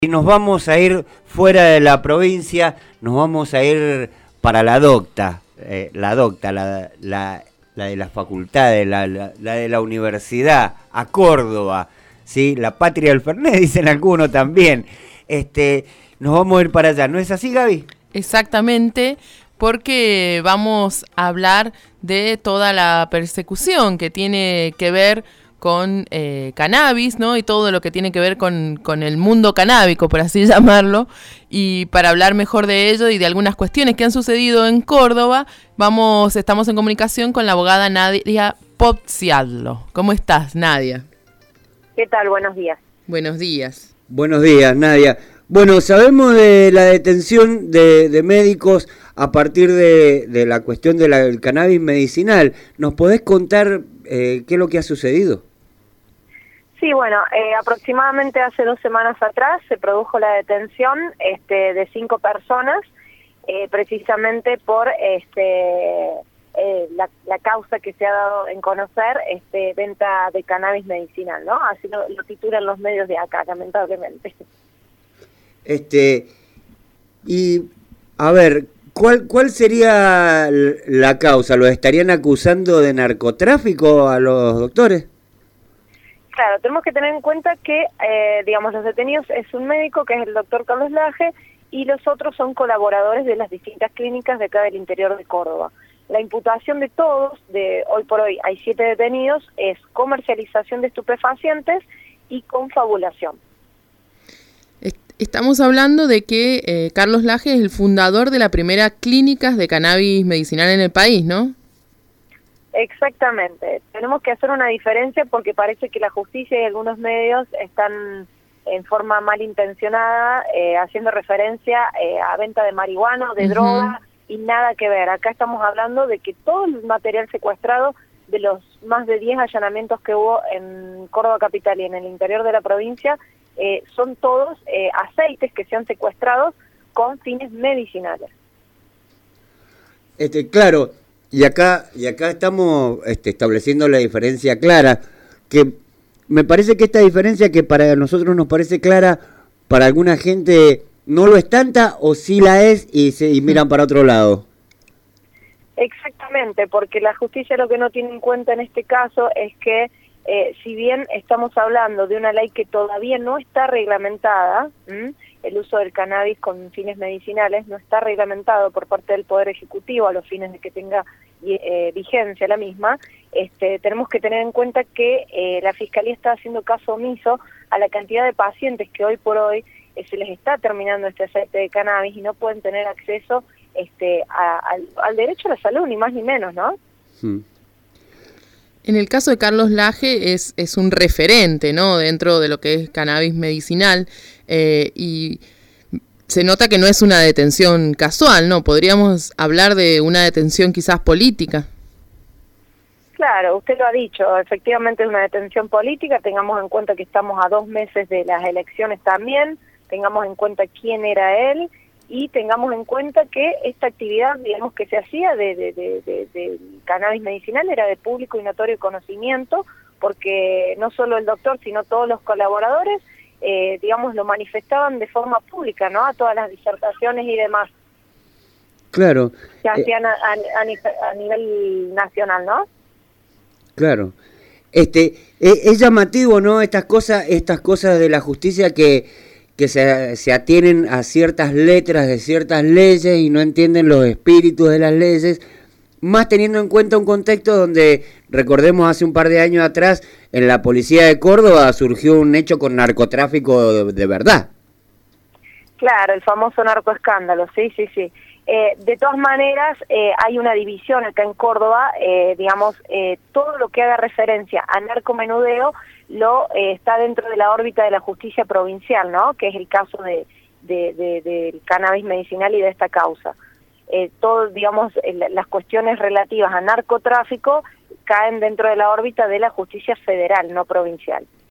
Y nos vamos a ir fuera de la provincia, nos vamos a ir para la docta, la de las facultades, la de la universidad, a Córdoba, ¿sí? La patria del Fernet, dicen algunos también. Nos vamos a ir para allá, ¿no es así, Gaby? Exactamente, porque vamos a hablar de toda la persecución que tiene que ver con cannabis, ¿no? Y todo lo que tiene que ver con el mundo canábico, por así llamarlo. Y para hablar mejor de ello y de algunas cuestiones que han sucedido en Córdoba, estamos en comunicación con la abogada Nadia Pozziadlo. ¿Cómo estás, Nadia? ¿Qué tal? Buenos días. Buenos días. Buenos días, Nadia. Bueno, sabemos de la detención de médicos a partir de la cuestión del cannabis medicinal. ¿Nos podés contar qué es lo que ha sucedido? Sí, bueno, aproximadamente hace 2 semanas atrás se produjo la detención de 5 personas, precisamente por la causa que se ha dado en conocer, venta de cannabis medicinal, ¿no? Así lo titulan los medios de acá, lamentablemente. Y a ver, ¿cuál sería la causa? ¿Los estarían acusando de narcotráfico a los doctores? Claro, tenemos que tener en cuenta que, los detenidos es un médico, que es el doctor Carlos Laje, y los otros son colaboradores de las distintas clínicas de acá del interior de Córdoba. La imputación de todos, de hoy por hoy hay 7 detenidos, es comercialización de estupefacientes y confabulación. Estamos hablando de que Carlos Laje es el fundador de la primera clínica de cannabis medicinal en el país, ¿no? Exactamente. Tenemos que hacer una diferencia porque parece que la justicia y algunos medios están en forma malintencionada haciendo referencia a venta de marihuana o de droga y nada que ver. Acá estamos hablando de que todo el material secuestrado de los más de 10 allanamientos que hubo en Córdoba capital y en el interior de la provincia son todos aceites que se han secuestrado con fines medicinales. Claro. Y acá estamos estableciendo la diferencia clara, que me parece que esta diferencia que para nosotros nos parece clara, para alguna gente no lo es tanta o sí la es y miran para otro lado. Exactamente, porque la justicia lo que no tiene en cuenta en este caso es que si bien estamos hablando de una ley que todavía no está reglamentada, el uso del cannabis con fines medicinales no está reglamentado por parte del Poder Ejecutivo a los fines de que tenga vigencia la misma, tenemos que tener en cuenta que la Fiscalía está haciendo caso omiso a la cantidad de pacientes que hoy por hoy se les está terminando este aceite de cannabis y no pueden tener acceso al derecho a la salud, ni más ni menos, ¿no? En el caso de Carlos Laje es un referente, ¿no? Dentro de lo que es cannabis medicinal y se nota que no es una detención casual, ¿no? Podríamos hablar de una detención quizás política. Claro, usted lo ha dicho, efectivamente es una detención política, tengamos en cuenta que estamos a 2 meses de las elecciones también, tengamos en cuenta quién era él y tengamos en cuenta que esta actividad, digamos, que se hacía de cannabis medicinal era de público y notorio conocimiento, porque no solo el doctor, sino todos los colaboradores, lo manifestaban de forma pública, ¿no? A todas las disertaciones y demás. Claro. Se hacían a nivel nacional, ¿no? Claro. Es llamativo, ¿no? Estas cosas de la justicia que se atienen a ciertas letras de ciertas leyes y no entienden los espíritus de las leyes, más teniendo en cuenta un contexto donde, recordemos hace un par de años atrás, en la policía de Córdoba surgió un hecho con narcotráfico de verdad. Claro, el famoso narcoescándalo, sí. De todas maneras, hay una división acá en Córdoba, todo lo que haga referencia a narcomenudeo está dentro de la órbita de la justicia provincial, ¿no? Que es el caso del cannabis medicinal y de esta causa. Las cuestiones relativas a narcotráfico caen dentro de la órbita de la justicia federal, no provincial.